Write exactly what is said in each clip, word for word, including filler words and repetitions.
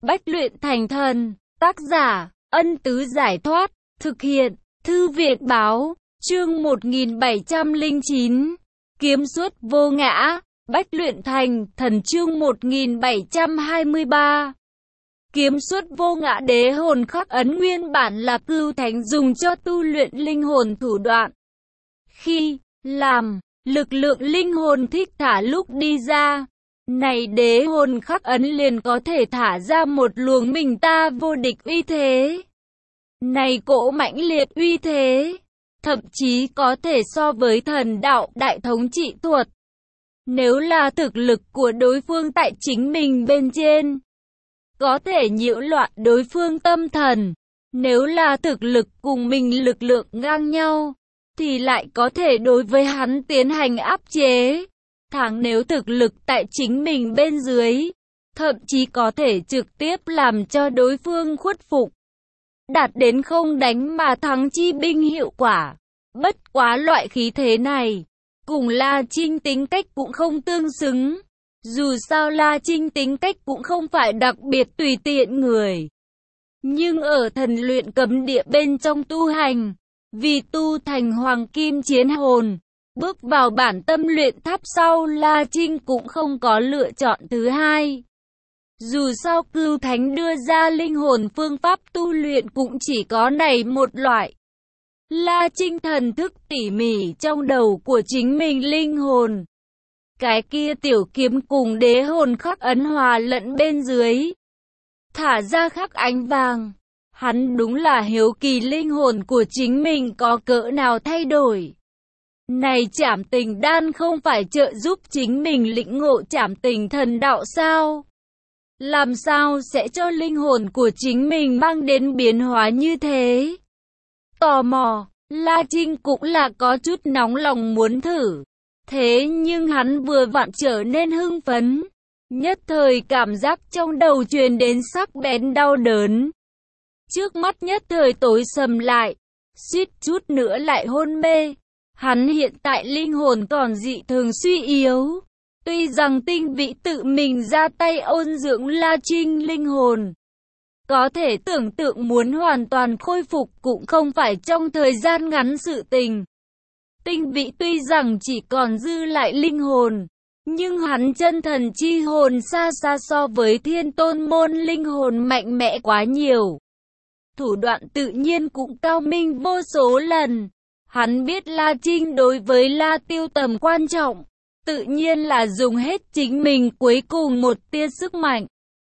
Bách luyện thành thần. Tác giả, Ân Tứ Giải Thoát. Thực hiện, Thư viện Báo. Chương một nghìn bảy trăm lẻ chín. Kiếm xuất vô ngã. Bách luyện thành thần. Chương một nghìn bảy trăm hai mươi ba. Kiếm xuất vô ngã. Đế hồn khắc ấn nguyên bản là Cửu Thánh dùng cho tu luyện linh hồn thủ đoạn. Khi làm, lực lượng linh hồn thích thả lúc đi ra, này đế hồn khắc ấn liền có thể thả ra một luồng mình ta vô địch uy thế. Này cỗ mãnh liệt uy thế, thậm chí có thể so với thần đạo đại thống trị thuật. Nếu là thực lực của đối phương tại chính mình bên trên, có thể nhiễu loạn đối phương tâm thần. Nếu là thực lực cùng mình lực lượng ngang nhau, thì lại có thể đối với hắn tiến hành áp chế. Thẳng nếu thực lực tại chính mình bên dưới, thậm chí có thể trực tiếp làm cho đối phương khuất phục, đạt đến không đánh mà thắng chi binh hiệu quả. Bất quá loại khí thế này, cùng La Trinh tính cách cũng không tương xứng. Dù sao La Trinh tính cách cũng không phải đặc biệt tùy tiện người. Nhưng ở thần luyện cấm địa bên trong tu hành, vì tu thành hoàng kim chiến hồn, bước vào bản tâm luyện tháp sau, La Trinh cũng không có lựa chọn thứ hai. Dù sao Cửu Thánh đưa ra linh hồn phương pháp tu luyện cũng chỉ có này một loại. La Trinh thần thức tỉ mỉ trong đầu của chính mình linh hồn. Cái kia tiểu kiếm cùng đế hồn khắc ấn hòa lẫn bên dưới, thả ra khắc ánh vàng. Hắn đúng là hiếu kỳ linh hồn của chính mình có cỡ nào thay đổi. Này trảm tình đan không phải trợ giúp chính mình lĩnh ngộ trảm tình thần đạo sao? Làm sao sẽ cho linh hồn của chính mình mang đến biến hóa như thế? Tò mò, La Trinh cũng là có chút nóng lòng muốn thử. Thế nhưng hắn vừa vặn trở nên hưng phấn, nhất thời cảm giác trong đầu truyền đến sắc bén đau đớn. Trước mắt nhất thời tối sầm lại, suýt chút nữa lại hôn mê. Hắn hiện tại linh hồn còn dị thường suy yếu. Tuy rằng tinh vị tự mình ra tay ôn dưỡng La Trinh linh hồn, có thể tưởng tượng muốn hoàn toàn khôi phục cũng không phải trong thời gian ngắn sự tình. Tinh vị tuy rằng chỉ còn dư lại linh hồn, nhưng hắn chân thần chi hồn xa xa so với thiên tôn môn linh hồn mạnh mẽ quá nhiều. Thủ đoạn tự nhiên cũng cao minh vô số lần. Hắn biết La Trinh đối với La Tiêu tầm quan trọng, tự nhiên là dùng hết chính mình cuối cùng một tia sức mạnh.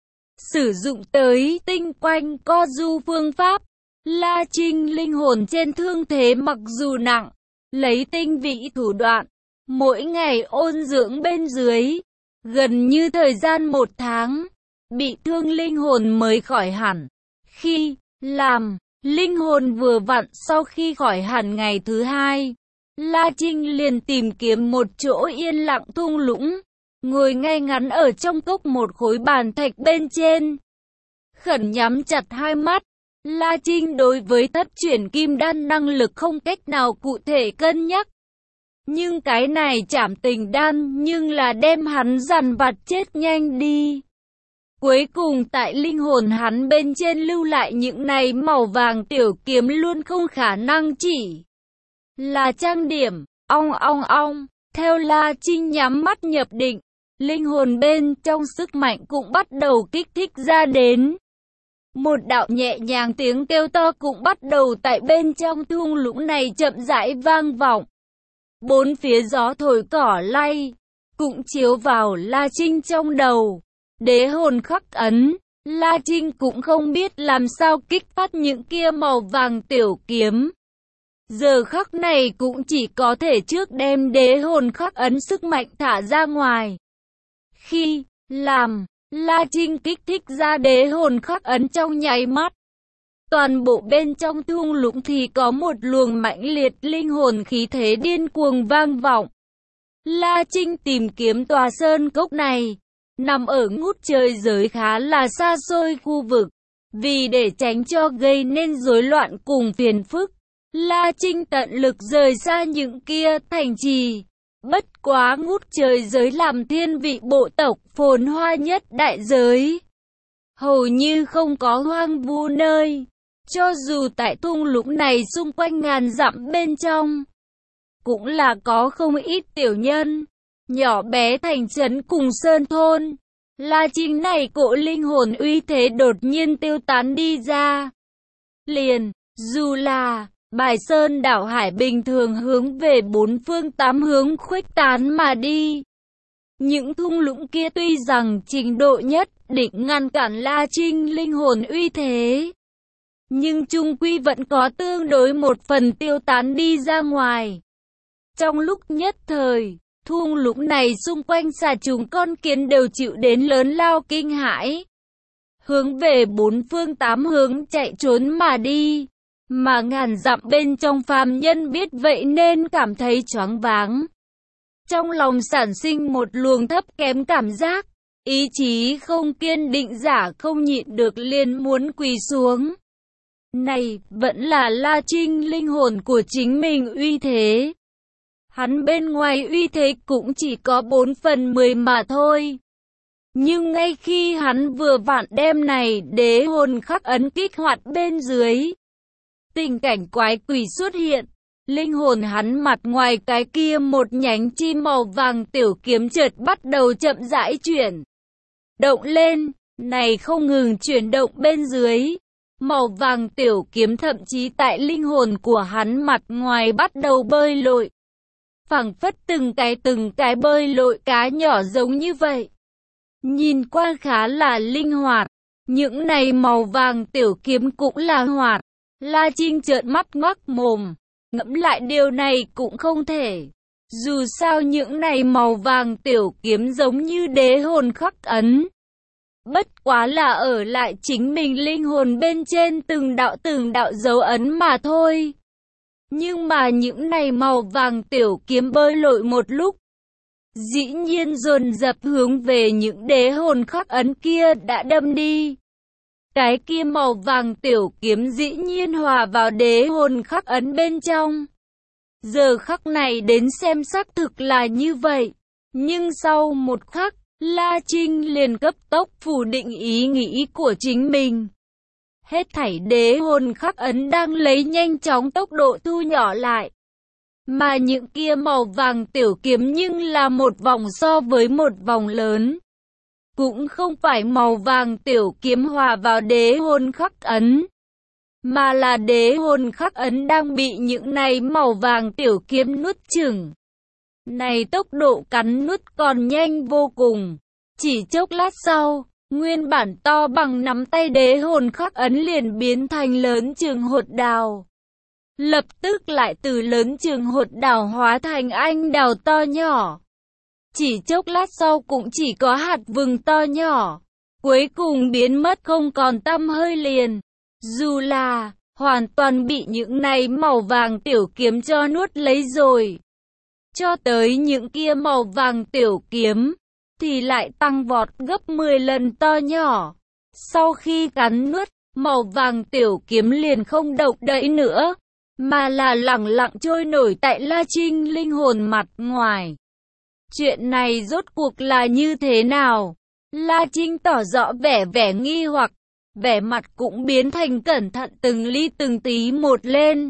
Sử dụng tới tinh quanh co du phương pháp, La Trinh linh hồn trên thương thế mặc dù nặng, lấy tinh vị thủ đoạn, mỗi ngày ôn dưỡng bên dưới, gần như thời gian một tháng, bị thương linh hồn mới khỏi hẳn. Khi làm, linh hồn vừa vặn sau khi khỏi hẳn ngày thứ hai, La Trinh liền tìm kiếm một chỗ yên lặng thung lũng, ngồi ngay ngắn ở trong cốc một khối bàn thạch bên trên. Khẩn nhắm chặt hai mắt, La Trinh đối với thất chuyển kim đan năng lực không cách nào cụ thể cân nhắc. Nhưng cái này trảm tình đan nhưng là đem hắn dằn vặt chết nhanh đi. Cuối cùng tại linh hồn hắn bên trên lưu lại những này màu vàng tiểu kiếm luôn không khả năng chỉ là trang điểm. Ong ong ong, theo La Trinh nhắm mắt nhập định, linh hồn bên trong sức mạnh cũng bắt đầu kích thích ra đến. Một đạo nhẹ nhàng tiếng kêu to cũng bắt đầu tại bên trong thung lũng này chậm rãi vang vọng. Bốn phía gió thổi cỏ lay, cũng chiếu vào La Trinh trong đầu. Đế hồn khắc ấn, La Trinh cũng không biết làm sao kích phát những kia màu vàng tiểu kiếm. Giờ khắc này cũng chỉ có thể trước đem đế hồn khắc ấn sức mạnh thả ra ngoài. Khi làm, La Trinh kích thích ra đế hồn khắc ấn trong nháy mắt, toàn bộ bên trong thung lũng thì có một luồng mãnh liệt linh hồn khí thế điên cuồng vang vọng. La Trinh tìm kiếm tòa sơn cốc này, nằm ở ngút trời giới khá là xa xôi khu vực. Vì để tránh cho gây nên rối loạn cùng phiền phức, La Trinh tận lực rời xa những kia thành trì. Bất quá ngút trời giới làm thiên vị bộ tộc phồn hoa nhất đại giới. hầu như không có hoang vu nơi. Cho dù tại thung lũng này xung quanh ngàn dặm bên trong, cũng là có không ít tiểu nhân, nhỏ bé thành trấn cùng sơn thôn. La Trinh này cỗ linh hồn uy thế đột nhiên tiêu tán đi ra. Liền, dù là Bài Sơn đảo hải bình thường hướng về bốn phương tám hướng khuếch tán mà đi. Những thung lũng kia tuy rằng trình độ nhất định ngăn cản La Trinh linh hồn uy thế, nhưng chung quy vẫn có tương đối một phần tiêu tán đi ra ngoài. Trong lúc nhất thời, thung lũng này xung quanh xà trùng con kiến đều chịu đến lớn lao kinh hãi, hướng về bốn phương tám hướng chạy trốn mà đi. Mà ngàn dặm bên trong phàm nhân biết vậy nên cảm thấy choáng váng. Trong lòng sản sinh một luồng thấp kém cảm giác, ý chí không kiên định giả không nhịn được liền muốn quỳ xuống. Này, vẫn là La Trinh linh hồn của chính mình uy thế. Hắn bên ngoài uy thế cũng chỉ có bốn phần mười mà thôi. Nhưng ngay khi hắn vừa vặn đem này đế hồn khắc ấn kích hoạt bên dưới, tình cảnh quái quỷ xuất hiện. Linh hồn hắn mặt ngoài cái kia một nhánh chim màu vàng tiểu kiếm chợt bắt đầu chậm rãi chuyển động lên, này không ngừng chuyển động bên dưới. Màu vàng tiểu kiếm thậm chí tại linh hồn của hắn mặt ngoài bắt đầu bơi lội, phảng phất từng cái từng cái bơi lội cá nhỏ giống như vậy. Nhìn qua khá là linh hoạt, những này màu vàng tiểu kiếm cũng là hoạt. La Trinh trợn mắt ngoác mồm, ngẫm lại điều này cũng không thể. Dù sao những này màu vàng tiểu kiếm giống như đế hồn khắc ấn, bất quá là ở lại chính mình linh hồn bên trên từng đạo từng đạo dấu ấn mà thôi. Nhưng mà những này màu vàng tiểu kiếm bơi lội một lúc, dĩ nhiên dồn dập hướng về những đế hồn khắc ấn kia đã đâm đi. Cái kia màu vàng tiểu kiếm dĩ nhiên hòa vào đế hồn khắc ấn bên trong. Giờ khắc này đến xem xác thực là như vậy. Nhưng sau một khắc, La Trinh liền cấp tốc phủ định ý nghĩ của chính mình. Hết thảy đế hồn khắc ấn đang lấy nhanh chóng tốc độ thu nhỏ lại. Mà những kia màu vàng tiểu kiếm nhưng là một vòng so với một vòng lớn. Cũng không phải màu vàng tiểu kiếm hòa vào đế hồn khắc ấn, mà là đế hồn khắc ấn đang bị những này màu vàng tiểu kiếm nuốt chửng. Này tốc độ cắn nuốt còn nhanh vô cùng. Chỉ chốc lát sau, nguyên bản to bằng nắm tay đế hồn khắc ấn liền biến thành lớn chừng hột đào. Lập tức lại từ lớn chừng hột đào hóa thành anh đào to nhỏ. Chỉ chốc lát sau cũng chỉ có hạt vừng to nhỏ, cuối cùng biến mất không còn tăm hơi liền. Dù là hoàn toàn bị những này màu vàng tiểu kiếm cho nuốt lấy rồi. Cho tới những kia màu vàng tiểu kiếm thì lại tăng vọt gấp mười lần to nhỏ. Sau khi cắn nuốt, màu vàng tiểu kiếm liền không động đậy nữa, mà là lẳng lặng trôi nổi tại La Trinh linh hồn mặt ngoài. Chuyện này rốt cuộc là như thế nào? La Trinh tỏ rõ vẻ vẻ nghi hoặc, vẻ mặt cũng biến thành cẩn thận từng ly từng tí một lên.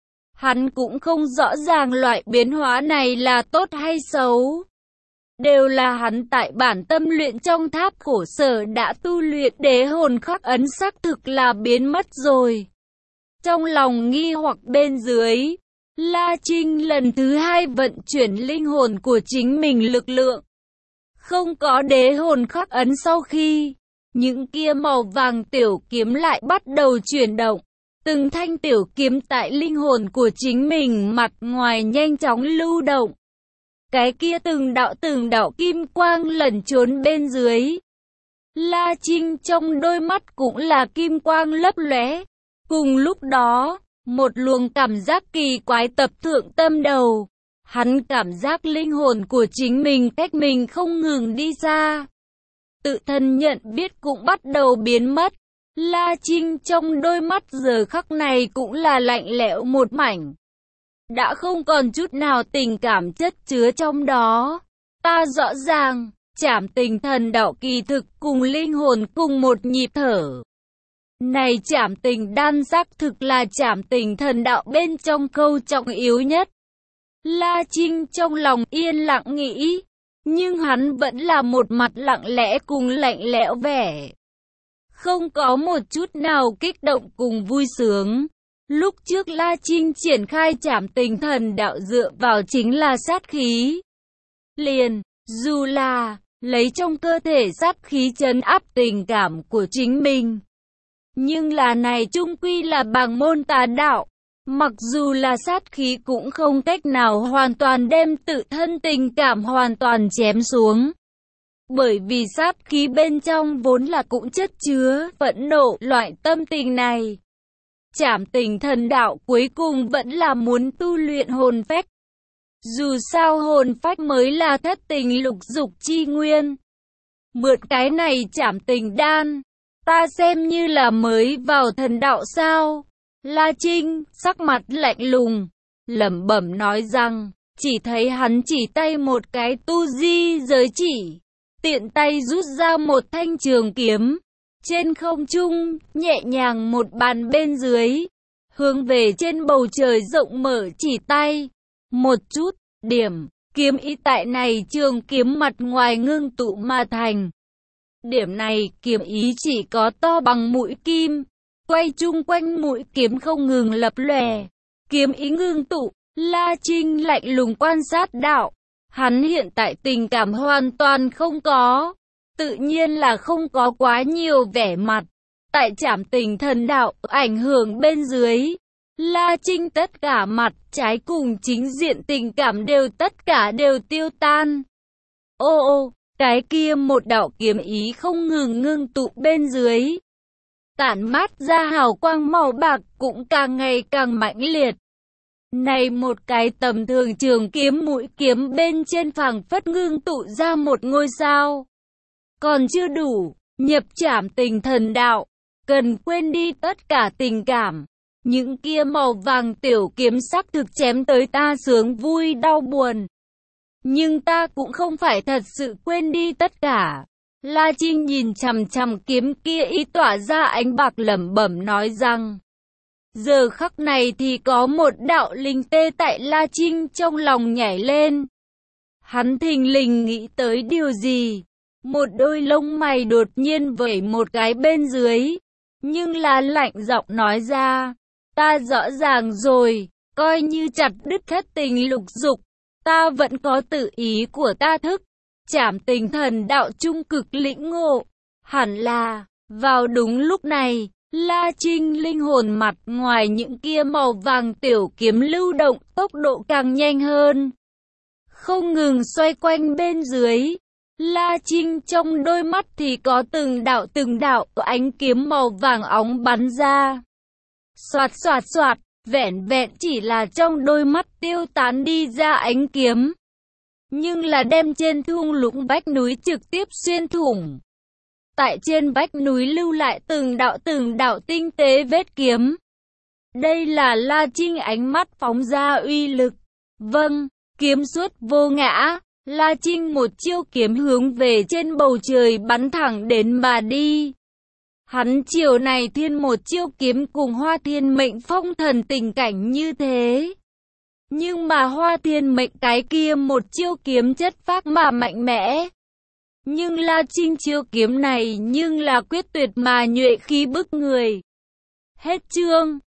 Hắn cũng không rõ ràng loại biến hóa này là tốt hay xấu. Đều là hắn tại bản tâm luyện trong tháp khổ sở đã tu luyện đế hồn khắc ấn xác thực là biến mất rồi. Trong lòng nghi hoặc bên dưới, La Trinh lần thứ hai vận chuyển linh hồn của chính mình lực lượng. Không có đế hồn khắc ấn sau khi, những kia màu vàng tiểu kiếm lại bắt đầu chuyển động. Từng thanh tiểu kiếm tại linh hồn của chính mình mặt ngoài nhanh chóng lưu động. Cái kia từng đạo từng đạo kim quang lẩn trốn bên dưới. La Trinh trong đôi mắt cũng là kim quang lấp lóe. Cùng lúc đó, một luồng cảm giác kỳ quái tập thượng tâm đầu. Hắn cảm giác linh hồn của chính mình cách mình không ngừng đi xa. Tự thân nhận biết cũng bắt đầu biến mất. La Trinh trong đôi mắt giờ khắc này cũng là lạnh lẽo một mảnh. Đã không còn chút nào tình cảm chất chứa trong đó. Ta rõ ràng, Trảm tình thần đạo kỳ thực cùng linh hồn cùng một nhịp thở. Này trảm tình đan xác thực là trảm tình thần đạo bên trong câu trọng yếu nhất. La Trinh trong lòng yên lặng nghĩ, nhưng hắn vẫn là một mặt lặng lẽ cùng lạnh lẽo vẻ. Không có một chút nào kích động cùng vui sướng. Lúc trước La Trinh triển khai trảm tình thần đạo dựa vào chính là sát khí. Liền, dù là lấy trong cơ thể sát khí trấn áp tình cảm của chính mình. Nhưng là này chung quy là bảng môn tà đạo. Mặc dù là sát khí cũng không cách nào hoàn toàn đem tự thân tình cảm hoàn toàn chém xuống. Bởi vì sát khí bên trong vốn là cũng chất chứa phẫn nộ loại tâm tình này. Trảm tình thần đạo cuối cùng vẫn là muốn tu luyện hồn phách. Dù sao hồn phách mới là thất tình lục dục chi nguyên. Mượn cái này trảm tình đan, ta xem như là mới vào thần đạo sao? La Trinh, sắc mặt lạnh lùng, lẩm bẩm nói rằng, chỉ thấy hắn chỉ tay một cái tu di giới chỉ, tiện tay rút ra một thanh trường kiếm, trên không trung, nhẹ nhàng một bàn bên dưới, hướng về trên bầu trời rộng mở chỉ tay, một chút, điểm, kiếm ý tại này trường kiếm mặt ngoài ngưng tụ mà thành. Điểm này kiếm ý chỉ có to bằng mũi kim. Quay chung quanh mũi kiếm không ngừng lập lòe, kiếm ý ngưng tụ. La Trinh lạnh lùng quan sát đạo, hắn hiện tại tình cảm hoàn toàn không có, tự nhiên là không có quá nhiều vẻ mặt. Tại trảm tình thần đạo ảnh hưởng bên dưới, La Trinh tất cả mặt trái cùng chính diện tình cảm đều tất cả đều tiêu tan. Ô ô, cái kia một đạo kiếm ý không ngừng ngưng tụ bên dưới, tản mát ra hào quang màu bạc cũng càng ngày càng mãnh liệt. Này một cái tầm thường trường kiếm mũi kiếm bên trên phảng phất ngưng tụ ra một ngôi sao. Còn chưa đủ, nhập trảm tình thần đạo, cần quên đi tất cả tình cảm. Những kia màu vàng tiểu kiếm sắc thực chém tới ta sướng vui đau buồn. Nhưng ta cũng không phải thật sự quên đi tất cả. La Trinh nhìn chằm chằm kiếm kia ý tỏa ra ánh bạc lẩm bẩm nói rằng. Giờ khắc này thì có một đạo linh tê tại La Trinh trong lòng nhảy lên. Hắn thình lình nghĩ tới điều gì. Một đôi lông mày đột nhiên vẩy một cái bên dưới. Nhưng là lạnh giọng nói ra. Ta rõ ràng rồi, coi như chặt đứt thất tình lục dục. Ta vẫn có tự ý của ta thức. Trảm tình thần đạo trung cực lĩnh ngộ. Hẳn là, vào đúng lúc này, La Trinh linh hồn mặt ngoài những kia màu vàng tiểu kiếm lưu động tốc độ càng nhanh hơn. Không ngừng xoay quanh bên dưới. La Trinh trong đôi mắt thì có từng đạo từng đạo ánh kiếm màu vàng óng bắn ra. Xoạt xoạt xoạt, vẹn vẹn chỉ là trong đôi mắt tiêu tán đi ra ánh kiếm. Nhưng là đem trên thung lũng vách núi trực tiếp xuyên thủng. Tại trên vách núi lưu lại từng đạo từng đạo tinh tế vết kiếm. Đây là La Trinh ánh mắt phóng ra uy lực. Vâng, kiếm xuất vô ngã. La Trinh một chiêu kiếm hướng về trên bầu trời bắn thẳng đến mà đi. Hắn chiều này thiên một chiêu kiếm cùng Hoa Thiên Mệnh phong thần tình cảnh như thế. Nhưng mà Hoa Thiên Mệnh cái kia một chiêu kiếm chất phác mà mạnh mẽ. Nhưng La Trinh chiêu kiếm này nhưng là quyết tuyệt mà nhuệ khí bức người. Hết chương.